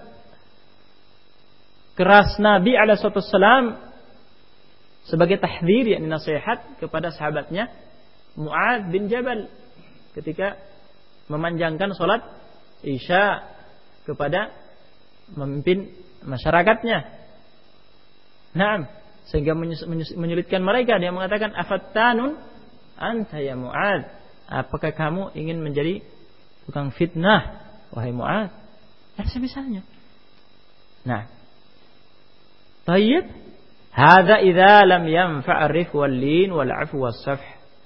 keras Nabi SAW sebagai tahdzir, yakni nasihat kepada sahabatnya Mu'adz bin Jabal ketika memanjangkan salat Isya kepada memimpin masyarakatnya. Naam, sehingga menyulitkan mereka. Dia mengatakan, afattanun anta ya Mu'adz, apakah kamu ingin menjadi tukang fitnah wahai Mu'adz? Semisalnya. Nah, tayyib, hadza idza lam yanfa'rif wal lin wal 'afw was safh.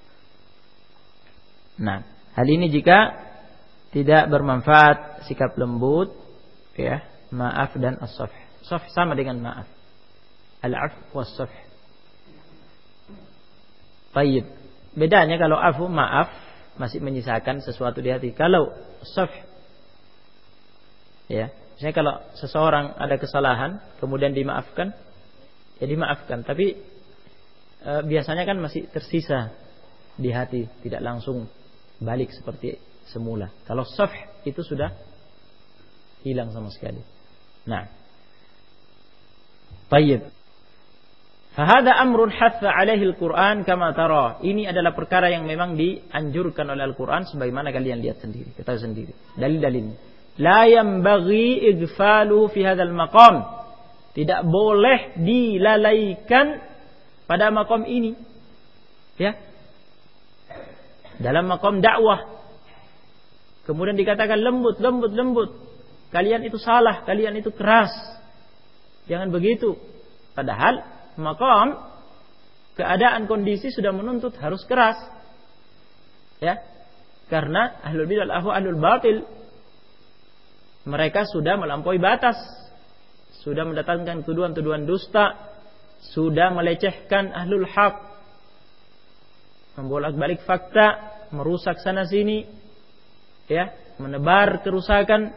Nah, hal ini jika tidak bermanfaat sikap lembut, maaf dan as-safh. Safh sama dengan maaf. Al-'afw was safh. Tayyib. Bedanya kalau afu, maaf, masih menyisakan sesuatu di hati. Kalau safh, misalnya kalau seseorang ada kesalahan kemudian dimaafkan, dimaafkan, tapi biasanya kan masih tersisa di hati, tidak langsung balik seperti semula. Kalau safh itu sudah hilang sama sekali. Nah, tayyib. Fahada amrun hatha alaihi al-Quran kama tara. Ini adalah perkara yang memang dianjurkan oleh Al-Quran sebagaimana kalian lihat sendiri, ketahui sendiri. Dalil-dalilnya. La yanbaghi ighfaluhu fi hadzal maqam. Tidak boleh dilalaikan pada maqam ini. Dalam maqam dakwah. Kemudian dikatakan lembut. Kalian itu salah, kalian itu keras. Jangan begitu. Padahal maqam, keadaan kondisi sudah menuntut harus keras. Karena ahlul bidah ahlul batil, mereka sudah melampaui batas, sudah mendatangkan tuduhan-tuduhan dusta, sudah melecehkan ahlul haq, membolak-balik fakta, merusak sana sini, menebar kerusakan,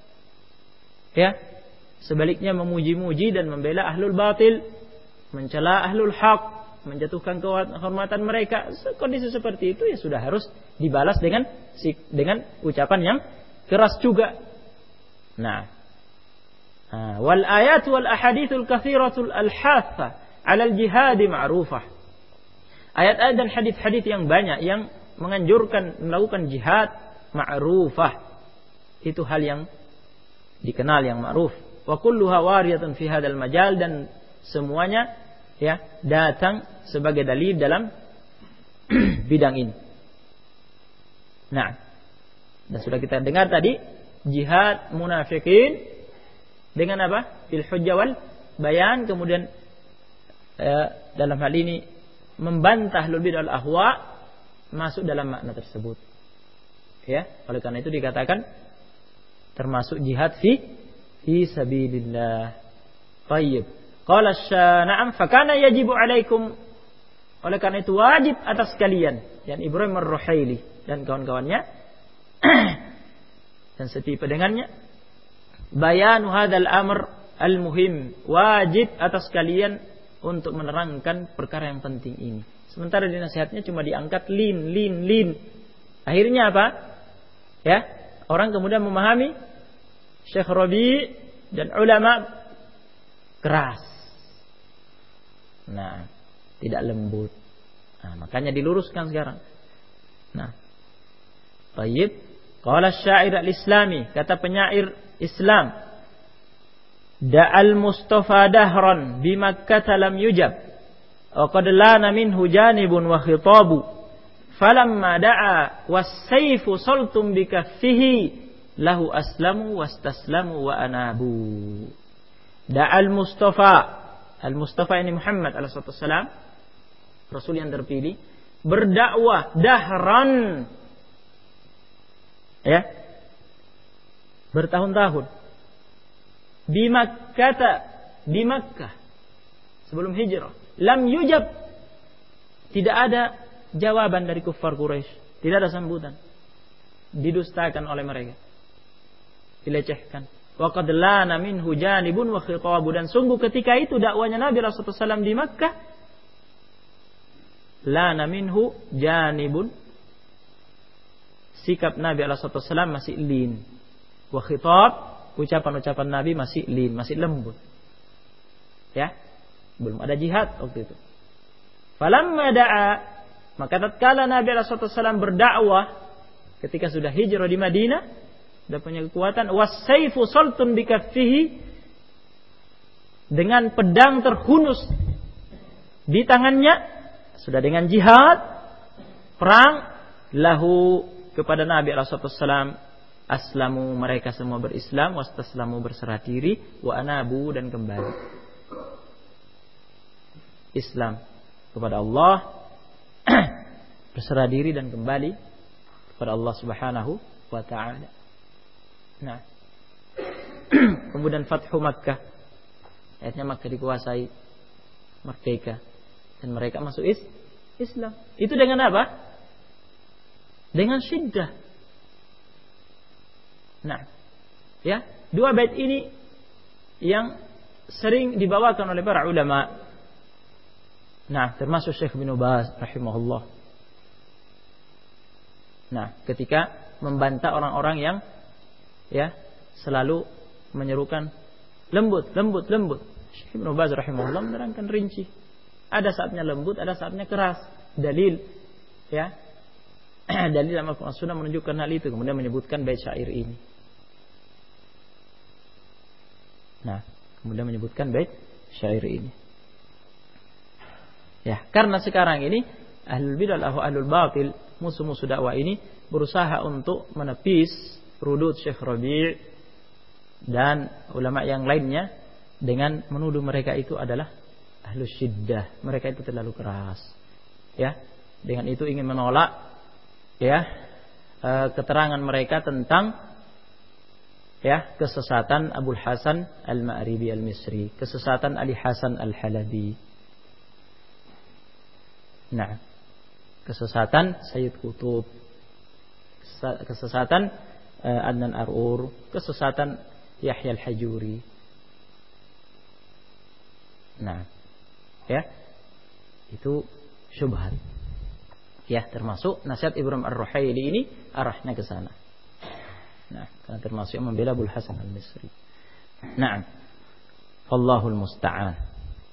sebaliknya memuji-muji dan membela ahlul batil, mencela ahlul haq, menjatuhkan kehormatan mereka. Kondisi seperti itu sudah harus dibalas dengan ucapan yang keras juga. Nah, wal ayat wal ahaditsul katsiratul al-hatha 'alal jihad ma'rufah. Ayat-ayat dan hadis-hadis yang banyak yang menganjurkan melakukan jihad ma'rufah, itu hal yang dikenal, yang ma'ruf. Wa kulluha wariyatun fi hadzal majal, dan semuanya datang sebagai dalil dalam bidang ini. Nah, dan sudah kita dengar tadi jihad munafikin dengan apa? Bil hujjah wal bayan. Kemudian dalam hal ini membantah ahlul bidah wal ahwa masuk dalam makna tersebut. Oleh karena itu dikatakan termasuk jihad fi sabilillah. Tayyib. Qala na'am fakana yajibu alaikum. Oleh karena itu wajib atas kalian, dan Ibrahim Ar-Ruhaili dan kawan-kawannya dan setipe dengannya, bayanu hadzal amr al-muhim, wajib atas kalian untuk menerangkan perkara yang penting ini. Sementara di nasihatnya cuma diangkat lin. Akhirnya apa? Orang kemudian memahami Syekh Rabi dan ulama keras. Nah, tidak lembut. Nah, makanya diluruskan sekarang. Nah, tayyib. Qala syair al-islami, kata penyair Islam, da'al mustafa dahran bi Makkah lam yujab wa qad lana minhu janibun wa khitabu falamma da'a was-sayfu saltum bikaffihi lahu aslamu wastaslamu wa anabu. Da'al Mustafa. Al-Mustafa ini Muhammad alaihi wasallam, Rasul yang terpilih, berdakwah dahran, ya, bertahun-tahun di Makkah sebelum hijrah. Lam yujab, tidak ada jawaban dari kuffar Quraisy, tidak ada sambutan, didustakan oleh mereka, dilecehkan. Wa qad lana minhu janibun wa khitabu, dan sungguh ketika itu dakwanya Nabi Rasulullah SAW di Makkah, lana minhu janibun, sikap Nabi Rasulullah SAW masih lin, wa khitab, ucapan-ucapan Nabi masih lin, masih lembut, ya, belum ada jihad waktu itu. Falamma da'a, maka tatkala Nabi Rasulullah SAW berdakwah, ketika sudah hijrah di Madinah, sudah punya kekuatan, was-sayfu saltun bikaffihi, dengan pedang terhunus di tangannya, sudah dengan jihad, perang, lahu, kepada Nabi Rasulullah SAW, aslamu, mereka semua berislam, wastaslamu, berserah diri, wa anabu, dan kembali Islam kepada Allah, berserah diri dan kembali kepada Allah Subhanahu wa ta'ala. Nah, kemudian Fathu Makkah, akhirnya Makkah dikuasai, merdeka, dan mereka masuk Islam. Itu dengan apa? Dengan syiddah. Nah, ya, dua bait ini yang sering dibawakan oleh para ulama. Nah, termasuk Syekh bin Baz rahimahullah. Nah, ketika membantah orang-orang yang, ya, selalu menyerukan lembut. Syekh bin Baz rahimahullah menerangkan rinci. Ada saatnya lembut, ada saatnya keras. Dalil, ya, dalil dalam Al-Quran Sunnah menunjukkan hal itu. Kemudian menyebutkan bait syair ini. Nah, kemudian menyebutkan bait syair ini. Ya, karena sekarang ini ahlul bidah wa ahlul batil, musuh-musuh dakwah ini berusaha untuk menepis rudud Syekh Rabi' dan ulama yang lainnya dengan menuduh mereka itu adalah ahlus syiddah, mereka itu terlalu keras. Ya, dengan itu ingin menolak, ya, keterangan mereka tentang, ya, kesesatan Abul Hasan Al-Ma'ribi Al-Misri, kesesatan Ali Hasan Al-Halabi. Nah, kesesatan Sayyid Qutub, kesesatan Adnan Ar'ur, kesesatan Yahya Al-Hajuri. Nah, ya, itu syubhat. Ya, termasuk nasihat Ibrahim Ar-Ruhaili ini arahnya ke sana. Nah, karena termasuk yang membela Abul Hasan Al-Misri. Naam. Wallahul musta'an.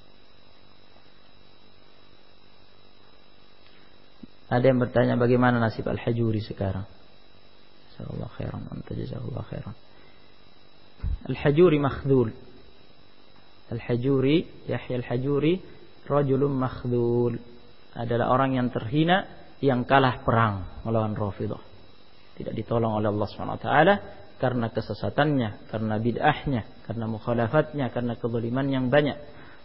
Ada yang bertanya bagaimana nasib Al-Hajuri sekarang? Jazakallahu khairan, anta jazakallahu khairan. Al-Hajuri makhdhul. Al-Hajuri, Yahya Al-Hajuri, rajulun makhdhul, adalah orang yang terhina, yang kalah perang melawan Rafidhah. Tidak ditolong oleh Allah SWT karena kesesatannya, karena bid'ahnya, karena mukhalafatnya, karena kezaliman yang banyak.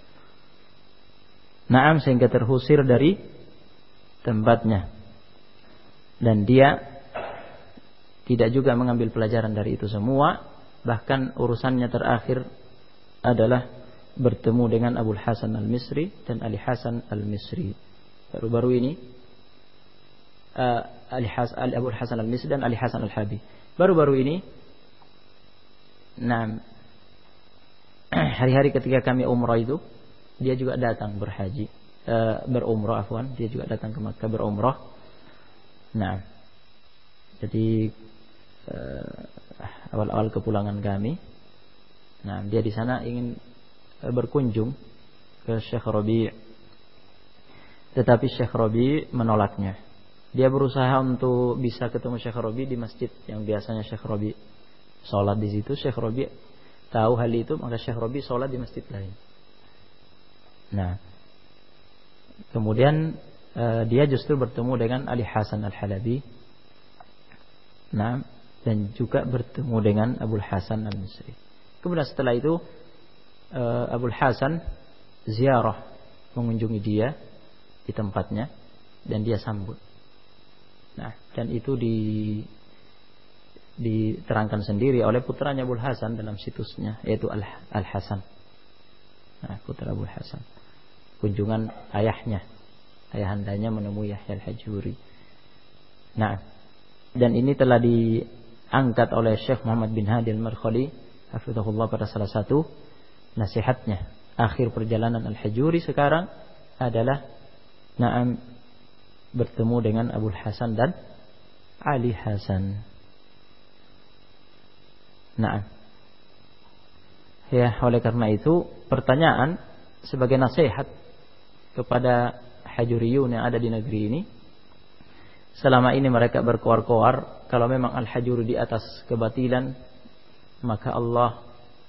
Naam, sehingga terusir dari tempatnya. Dan dia tidak juga mengambil pelajaran dari itu semua. Bahkan urusannya terakhir adalah bertemu dengan Abul Hasan Al-Misri dan Ali Hasan Al-Misri. Baru-baru ini Abul Hasan Al-Misri dan Ali Hasan Al-Habi. Baru-baru ini, nah, hari-hari ketika kami umrah itu, dia juga datang berumrah, dia juga datang ke Makkah berumrah. Nah, jadi awal-awal kepulangan kami, nah, dia di sana ingin berkunjung ke Syekh Rabi', tetapi Syekh Rabi' menolaknya. Dia berusaha untuk bisa ketemu Syekh Rabi' di masjid yang biasanya Syekh Rabi' sholat di situ. Syekh Rabi' tahu hal itu, maka Syekh Rabi' sholat di masjid lain. Nah, kemudian dia justru bertemu dengan Ali Hasan Al-Halabi. Nah, dan juga bertemu dengan Abul Hasan Al-Misri. Kemudian setelah itu Abul Hasan ziarah, mengunjungi dia di tempatnya dan dia sambut. Nah, dan itu diterangkan sendiri oleh putranya Abul Hasan dalam situsnya, yaitu Al-Hasan. Nah, putra Abul Hasan. Kunjungan ayahandanya menemui Yahya Al-Hajuri. Nah, dan ini telah diangkat oleh Syekh Muhammad bin Hadi Al-Madkhali hafizahullah pada salah satu nasihatnya. Akhir perjalanan Al-Hajuri sekarang adalah bertemu dengan Abul Hasan dan Ali Hasan. Nah, ya, oleh karena itu pertanyaan sebagai nasihat kepada Hajuriyun yang ada di negeri ini, selama ini mereka berkoar-koar kalau memang Al-Hajuri di atas kebatilan, maka Allah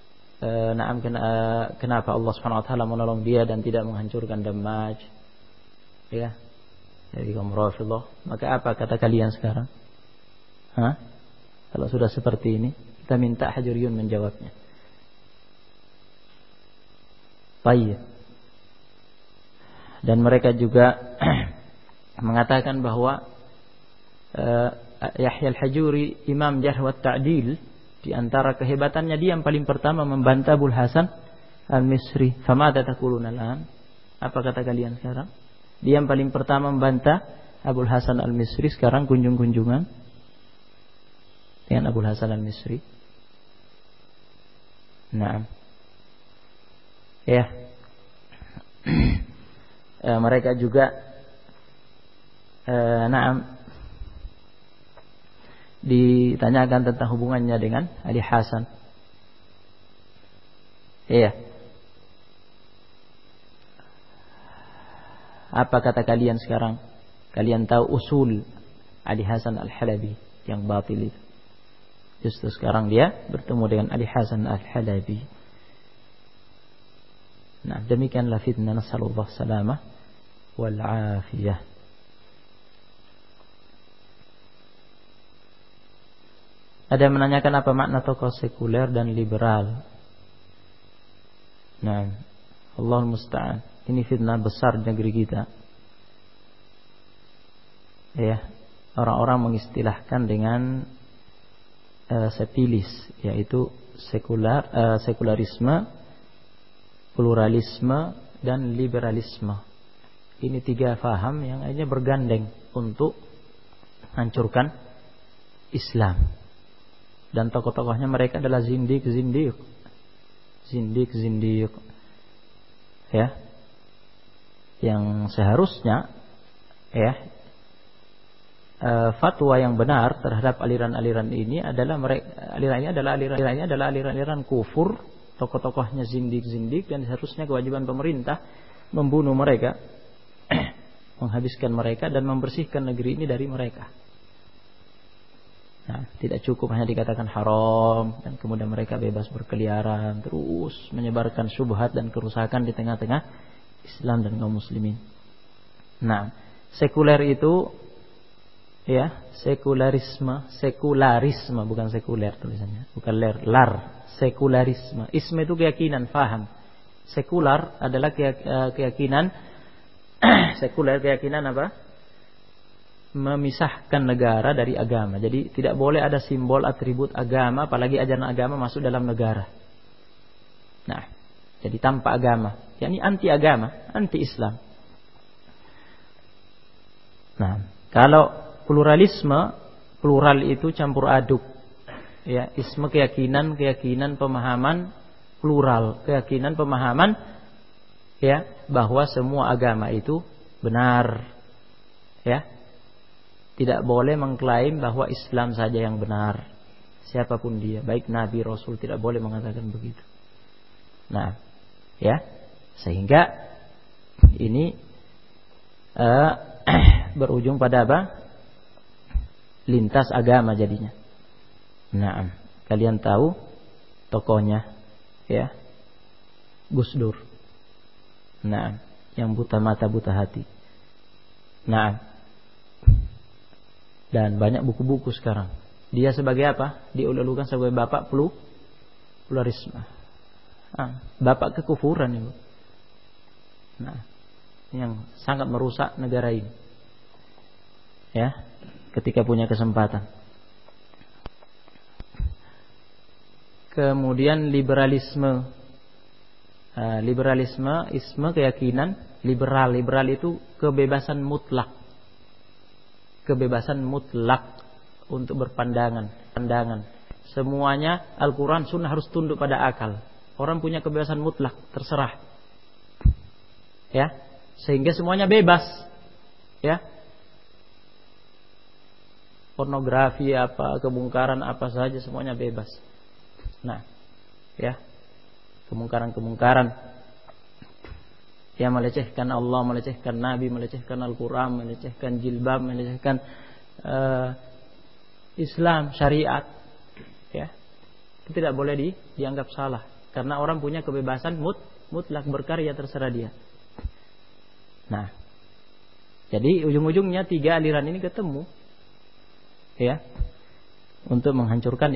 kenapa Allah Subhanahu wa taala menolong dia dan tidak menghancurkan Dammaj? Ya. Jadi kaum Rafidhah, maka apa kata kalian sekarang? Kalau sudah seperti ini, kita minta Hajuriyun menjawabnya. Baik. Dan mereka juga mengatakan bahwa Yahya Al-Hajuri Imam Jarh wa Ta'dil, di antara kehebatannya dia yang paling pertama membantah Abul Hasan Al-Misri. Famada taquluna al-an? Apa kata kalian sekarang? Dia yang paling pertama membantah Abul Hasan Al-Misri, sekarang kunjung-kunjungan dengan Abul Hasan Al-Misri. Nah, ya. Mereka juga ditanyakan tentang hubungannya dengan Ali Hasan. Iya. Apa kata kalian sekarang? Kalian tahu usul Ali Hasan Al-Halabi yang batil itu. Justru sekarang dia bertemu dengan Ali Hasan Al-Halabi. Nah, demikianlah fitnah, nasallallahu salamah wal afiyah. Ada yang menanyakan apa makna tokoh sekuler dan liberal. Nah, Allahul musta'an. Ini fitnah besar di negeri kita. Ya, orang-orang mengistilahkan dengan sepilis, yaitu sekularisme, pluralisme, dan liberalisme. Ini tiga faham yang akhirnya bergandeng untuk hancurkan Islam. Dan tokoh-tokohnya mereka adalah zindik. Ya. Yang seharusnya fatwa yang benar terhadap aliran-aliran ini adalah aliran-aliran kufur. Tokoh-tokohnya zindik, dan seharusnya kewajiban pemerintah membunuh mereka, menghabiskan mereka dan membersihkan negeri ini dari mereka. Nah, tidak cukup hanya dikatakan haram dan kemudian mereka bebas berkeliaran terus menyebarkan syubhat dan kerusakan di tengah-tengah Islam dan kaum muslimin. Nah, sekuler itu sekularisme bukan sekuler tulisannya, bukan lar, sekularisme. Isme itu keyakinan, faham. Sekular adalah keyakinan sekuler, keyakinan apa? Memisahkan negara dari agama. Jadi tidak boleh ada simbol atribut agama, apalagi ajaran agama masuk dalam negara. Nah, jadi tanpa agama, yakni anti agama, anti Islam. Nah, kalau pluralisme, plural itu campur aduk. Ya, isme keyakinan pemahaman plural, keyakinan pemahaman bahwa semua agama itu benar. Ya. Tidak boleh mengklaim bahwa Islam saja yang benar. Siapapun dia, baik Nabi, Rasul, tidak boleh mengatakan begitu. Nah, sehingga ini berujung pada apa? Lintas agama jadinya. Nah, kalian tahu tokohnya, Gus Dur. Nah, yang buta mata buta hati. Nah, dan banyak buku-buku sekarang. Dia sebagai apa? Diulu-ulukan sebagai bapak pluralisme. Bapak kekufuran itu. Nah, yang sangat merusak negara ini. Ya, ketika punya kesempatan. Kemudian liberalisme. Isme keyakinan liberal. Liberal itu kebebasan mutlak. Kebebasan mutlak untuk berpandangan. Semuanya Al-Quran Sunnah harus tunduk pada akal. Orang punya kebebasan mutlak, terserah. Ya, sehingga semuanya bebas. Ya. Pornografi apa, kemungkaran apa saja semuanya bebas. Nah, ya. Kemungkaran yang melecehkan Allah, melecehkan Nabi, melecehkan Al-Quran, melecehkan jilbab, melecehkan Islam, syariat, ya, itu tidak boleh dianggap salah, karena orang punya kebebasan mutlak berkarya terserah dia. Nah, jadi ujung-ujungnya tiga aliran ini ketemu, ya, untuk menghancurkan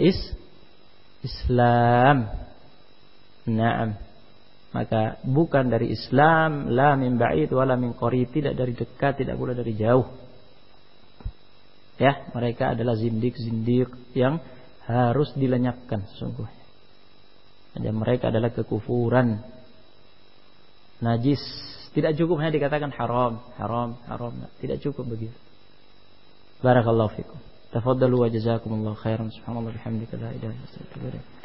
Islam. Naam. Maka bukan dari Islam, la min ba'id wala min qarib, tidak dari dekat, tidak pula dari jauh. Ya, mereka adalah zindik-zindik yang harus dilenyapkan sesungguhnya. Dan mereka adalah kekufuran, najis. Tidak cukup hanya dikatakan haram. Tidak cukup begitu. Barakallahu fikum. Tafaddalu wa jazakumullahu khairan. Subhanallah bihamdika la ilaha illa anta astaghfiruka wa atubu ilaik.